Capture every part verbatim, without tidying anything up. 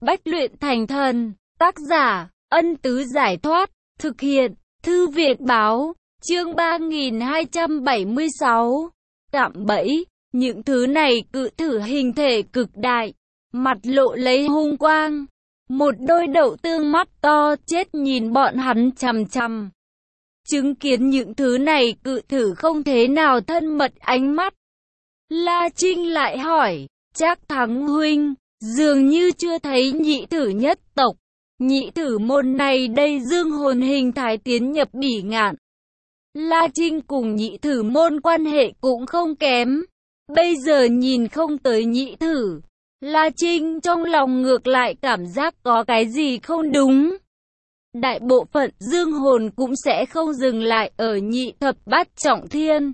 Bách luyện thành thần. Tác giả, Ân Tứ Giải Thoát. Thực hiện, Thư Việt Báo. Chương ba nghìn hai trăm bảy mươi sáu. Cạm bẫy. Những thứ này cự thử hình thể cực đại, mặt lộ lấy hung quang. Một đôi đậu tương mắt to chết nhìn bọn hắn chằm chằm. Chứng kiến những thứ này cự thử không thế nào thân mật ánh mắt. La Trinh lại hỏi, Trác Thắng huynh, dường như chưa thấy nhị thử nhất tộc. Nhị thử môn này đây dương hồn hình thái tiến nhập bỉ ngạn. La Trinh cùng nhị thử môn quan hệ cũng không kém. Bây giờ nhìn không tới nhị thử, La Trinh trong lòng ngược lại cảm giác có cái gì không đúng. Đại bộ phận dương hồn cũng sẽ không dừng lại ở nhị thập bát trọng thiên.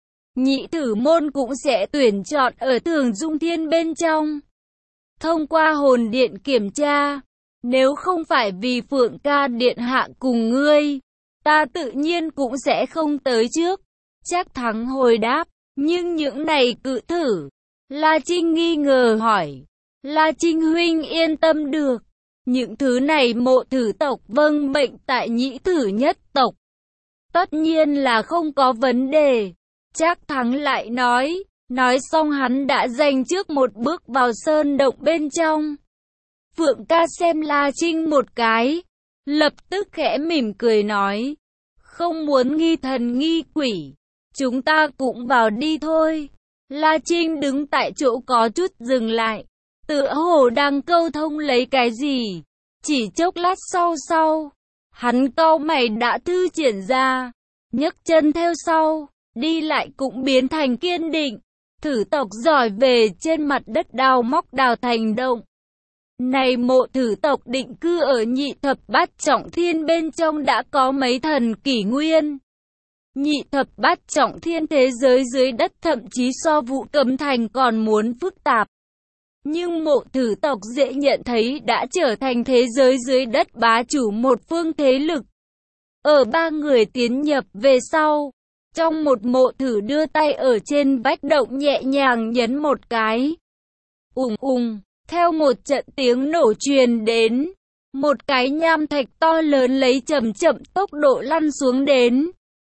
Nhị thử môn cũng sẽ tuyển chọn ở thường dung thiên bên trong. Thông qua hồn điện kiểm tra, nếu không phải vì Phượng ca điện hạ cùng ngươi, ta tự nhiên cũng sẽ không tới trước. Trác Thắng hồi đáp, nhưng những này cự thử. La Trinh nghi ngờ hỏi, La Trinh huynh yên tâm được. Những thứ này mộ thử tộc vâng mệnh tại nhị thử nhất tộc, tất nhiên là không có vấn đề. Trác Thắng lại nói, nói xong hắn đã dành trước một bước vào sơn động bên trong. Phượng ca xem La Trinh một cái, lập tức khẽ mỉm cười nói, không muốn nghi thần nghi quỷ, chúng ta cũng vào đi thôi. La Trinh đứng tại chỗ có chút dừng lại, tựa hồ đang câu thông lấy cái gì. Chỉ chốc lát sau sau, hắn cau mày đã thư triển ra, nhấc chân theo sau, đi lại cũng biến thành kiên định. Thử tộc giỏi về trên mặt đất đào móc đào thành động. Này mộ thử tộc định cư ở nhị thập bát trọng thiên bên trong đã có mấy thần kỷ nguyên. Nhị thập bát trọng thiên thế giới dưới đất thậm chí so Vũ Cấm Thành còn muốn phức tạp. Nhưng mộ thử tộc dễ nhận thấy đã trở thành thế giới dưới đất bá chủ một phương thế lực. Ở ba người tiến nhập về sau, trong một mộ thử đưa tay ở trên vách động nhẹ nhàng nhấn một cái. Ùng ùng, theo một trận tiếng nổ truyền đến, một cái nham thạch to lớn lấy chậm chậm tốc độ lăn xuống đến.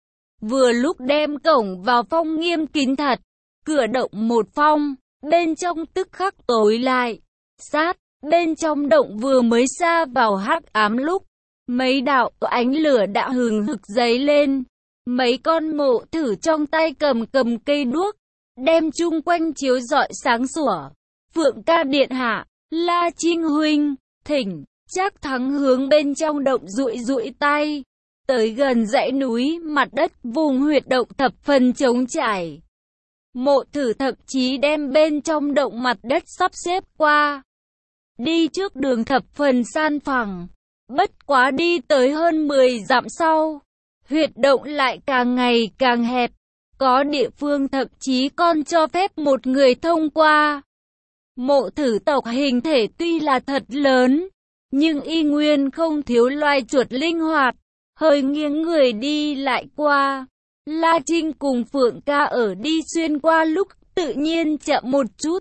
Vừa lúc đem cổng vào phong nghiêm kín thật, cửa động một phong, bên trong tức khắc tối lại. Sát, bên trong động vừa mới xa vào hắc ám lúc, mấy đạo ánh lửa đã hừng hực dấy lên. Mấy con mộ thử trong tay cầm cầm cây đuốc, đem chung quanh chiếu rọi sáng sủa. Phượng ca điện hạ, La Trinh huynh, thỉnh. Trác Thắng hướng bên trong động dụi dụi tay. Tới gần dãy núi, mặt đất vùng huyệt động thập phần trống trải. Mộ thử thậm chí đem bên trong động mặt đất sắp xếp qua. Đi trước đường thập phần san phẳng. Bất quá đi tới hơn mười dặm sau, huyệt động lại càng ngày càng hẹp. Có địa phương thậm chí còn cho phép một người thông qua. Mộ thử tộc hình thể tuy là thật lớn, nhưng y nguyên không thiếu loài chuột linh hoạt, hơi nghiêng người đi lại qua. La Trinh cùng Phượng ca ở đi xuyên qua lúc tự nhiên chậm một chút.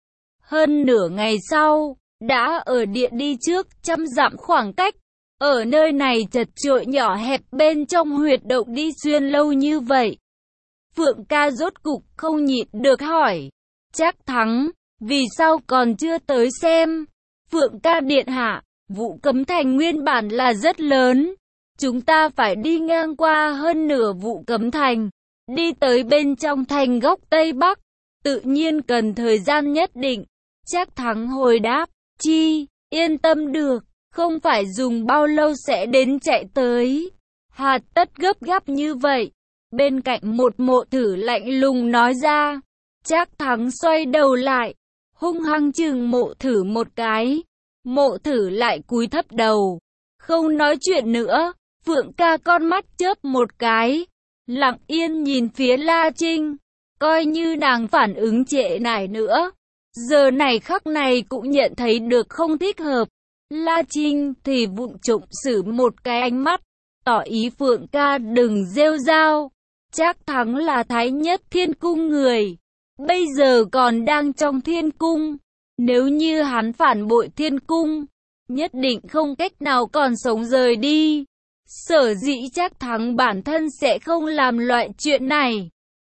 Hơn nửa ngày sau, đã ở địa đi trước trăm dặm khoảng cách. Ở nơi này chật chội nhỏ hẹp bên trong huyệt động đi xuyên lâu như vậy. Phượng ca rốt cục không nhịn được hỏi, Trác Thắng, vì sao còn chưa tới xem? Phượng ca điện hạ, Vũ Cấm Thành nguyên bản là rất lớn. Chúng ta phải đi ngang qua hơn nửa Vũ Cấm Thành, đi tới bên trong thành góc Tây Bắc, tự nhiên cần thời gian nhất định. Trác Thắng hồi đáp, chi, yên tâm được, không phải dùng bao lâu sẽ đến chạy tới. Hà tất gấp gáp như vậy. Bên cạnh một mộ thử lạnh lùng nói ra. Trác Thắng xoay đầu lại, hung hăng chừng mộ thử một cái. Mộ thử lại cúi thấp đầu, không nói chuyện nữa. Phượng ca con mắt chớp một cái, lặng yên nhìn phía La Trinh, coi như nàng phản ứng trễ nải nữa. Giờ này khắc này cũng nhận thấy được không thích hợp. La Trinh thì vụng trộm xử một cái ánh mắt, tỏ ý Phượng ca đừng rêu rao. Trác Thắng là thái nhất thiên cung người, bây giờ còn đang trong thiên cung. Nếu như hắn phản bội thiên cung, nhất định không cách nào còn sống rời đi. Sở dĩ Trác Thắng bản thân sẽ không làm loại chuyện này.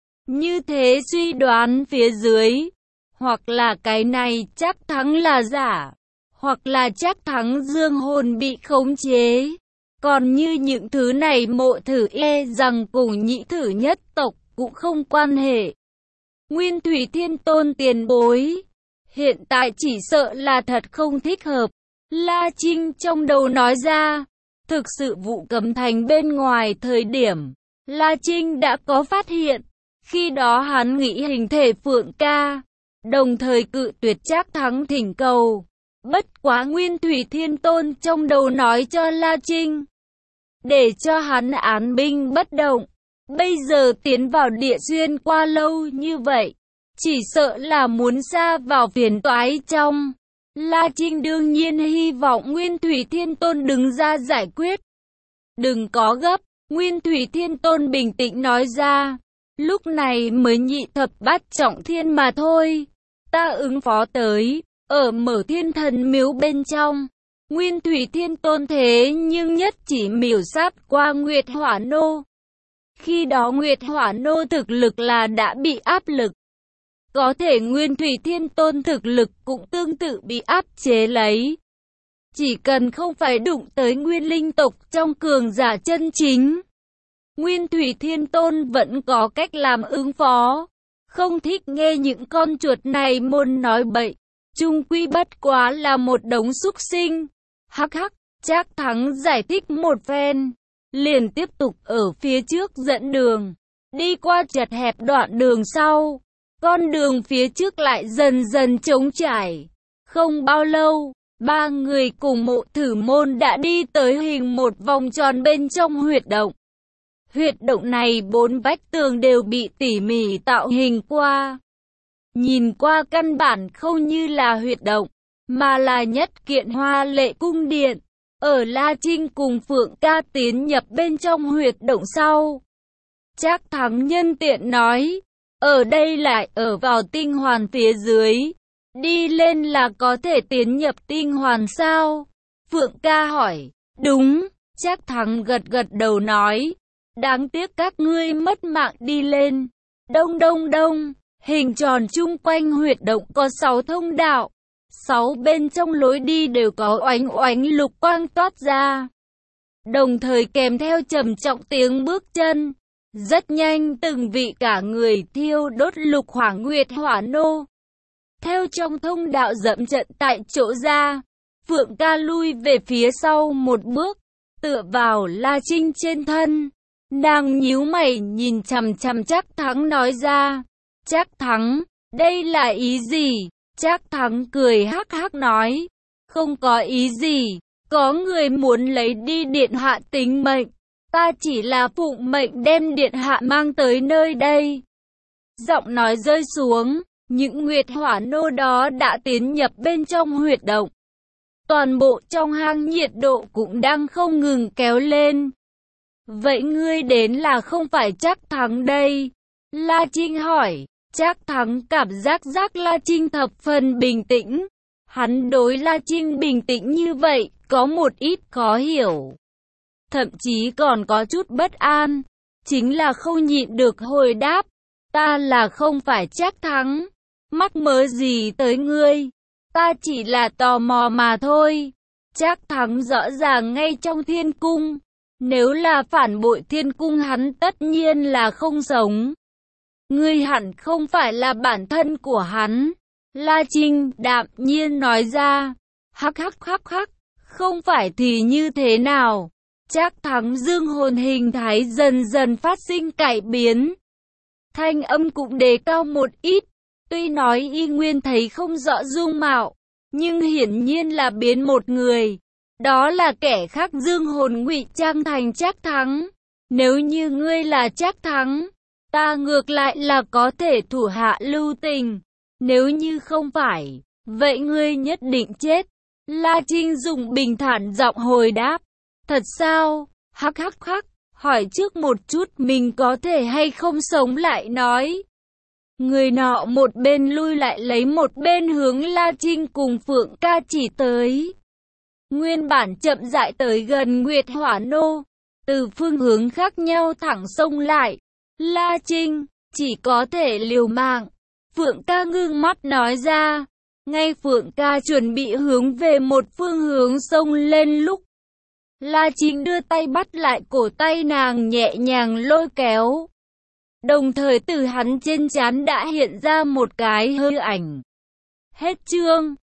Như thế suy đoán phía dưới, hoặc là cái này Trác Thắng là giả, hoặc là Trác Thắng dương hồn bị khống chế. Còn như những thứ này Mộ Thử e rằng cùng Nhị Thử nhất tộc cũng không quan hệ. Nguyên Thủy Thiên Tôn tiền bối, hiện tại chỉ sợ là thật không thích hợp. La Trinh trong đầu nói ra. Thực sự vụ cấm thành bên ngoài thời điểm, La Trinh đã có phát hiện. Khi đó hắn nghĩ hình thể Phượng Ca, đồng thời cự tuyệt Trác Thắng thỉnh cầu. Bất quá Nguyên Thủy Thiên Tôn trong đầu nói cho La Trinh, để cho hắn án binh bất động. Bây giờ tiến vào địa xuyên qua lâu như vậy, chỉ sợ là muốn sa vào phiền toái trong. La Trinh đương nhiên hy vọng Nguyên Thủy Thiên Tôn đứng ra giải quyết. Đừng có gấp, Nguyên Thủy Thiên Tôn bình tĩnh nói ra. Lúc này mới nhị thập bát trọng thiên mà thôi. Ta ứng phó tới, ở Mở Thiên Thần miếu bên trong. Nguyên Thủy Thiên Tôn thế nhưng nhất chỉ miểu sát qua Nguyệt Hỏa Nô. Khi đó Nguyệt Hỏa Nô thực lực là đã bị áp lực. Có thể Nguyên Thủy Thiên Tôn thực lực cũng tương tự bị áp chế lấy. Chỉ cần không phải đụng tới nguyên linh tộc trong cường giả chân chính, Nguyên Thủy Thiên Tôn vẫn có cách làm ứng phó. Không thích nghe những con chuột này môn nói bậy, chung quy bất quá là một đống súc sinh. Hắc hắc, Trác Thắng giải thích một phen, liền tiếp tục ở phía trước dẫn đường, đi qua chật hẹp đoạn đường sau. Con đường phía trước lại dần dần trống trải. Không bao lâu, ba người cùng Mộ Thử môn đã đi tới hình một vòng tròn bên trong huyệt động. Huyệt động này bốn vách tường đều bị tỉ mỉ tạo hình qua. Nhìn qua căn bản không như là huyệt động, mà là nhất kiện hoa lệ cung điện. Ở La Trinh cùng Phượng Ca tiến nhập bên trong huyệt động sau, Trác Thắng nhân tiện nói, ở đây lại ở vào tinh hoàn phía dưới, đi lên là có thể tiến nhập tinh hoàn sao? Phượng Ca hỏi. Đúng, Trác Thắng gật gật đầu nói. Đáng tiếc các ngươi mất mạng đi lên. Đông đông đông, hình tròn chung quanh huyệt động có sáu thông đạo. Sáu bên trong lối đi đều có oánh oánh lục quang toát ra, đồng thời kèm theo trầm trọng tiếng bước chân. Rất nhanh từng vị cả người thiêu đốt lục hỏa Nguyệt Hỏa Nô theo trong thông đạo dẫm trận tại chỗ ra. Phượng Ca lui về phía sau một bước, tựa vào La Trinh trên thân. Nàng nhíu mày nhìn chằm chằm Trác Thắng nói ra. Trác Thắng, đây là ý gì? Trác Thắng cười hắc hắc nói. Không có ý gì, có người muốn lấy đi điện hạ tính mệnh. Ta chỉ là phụng mệnh đem điện hạ mang tới nơi đây. Giọng nói rơi xuống, những Nguyệt Hỏa Nô đó đã tiến nhập bên trong huyệt động. Toàn bộ trong hang nhiệt độ cũng đang không ngừng kéo lên. Vậy ngươi đến là không phải Trác Thắng đây? La Trinh hỏi. Trác Thắng cảm giác giác La Trinh thập phần bình tĩnh. Hắn đối La Trinh bình tĩnh như vậy, có một ít khó hiểu. Thậm chí còn có chút bất an. Chính là không nhịn được hồi đáp. Ta là không phải Trác Thắng. Mắc mớ gì tới ngươi? Ta chỉ là tò mò mà thôi. Trác Thắng rõ ràng ngay trong thiên cung. Nếu là phản bội thiên cung hắn tất nhiên là không sống. Ngươi hẳn không phải là bản thân của hắn. La Trinh đạm nhiên nói ra. Hắc hắc hắc hắc, không phải thì như thế nào? Trác Thắng dương hồn hình thái dần dần phát sinh cải biến. Thanh âm cũng đề cao một ít. Tuy nói y nguyên thấy không rõ dung mạo, nhưng hiển nhiên là biến một người. Đó là kẻ khác dương hồn ngụy trang thành Trác Thắng. Nếu như ngươi là Trác Thắng, ta ngược lại là có thể thủ hạ lưu tình. Nếu như không phải, vậy ngươi nhất định chết. La Trinh dùng bình thản giọng hồi đáp. Thật sao? Hắc hắc hắc, hỏi trước một chút mình có thể hay không sống lại nói. Người nọ một bên lui lại lấy một bên hướng La Trinh cùng Phượng Ca chỉ tới. nguyên bản chậm rãi tới gần Nguyệt Hỏa Nô, từ phương hướng khác nhau thẳng xông lại. La Trinh, chỉ có thể liều mạng. Phượng ca ngưng mắt nói ra. Ngay Phượng ca chuẩn bị hướng về một phương hướng xông lên lúc La Trinh đưa tay bắt lại cổ tay nàng nhẹ nhàng lôi kéo. Đồng thời từ hắn trên trán đã hiện ra một cái hư ảnh. Hết chương.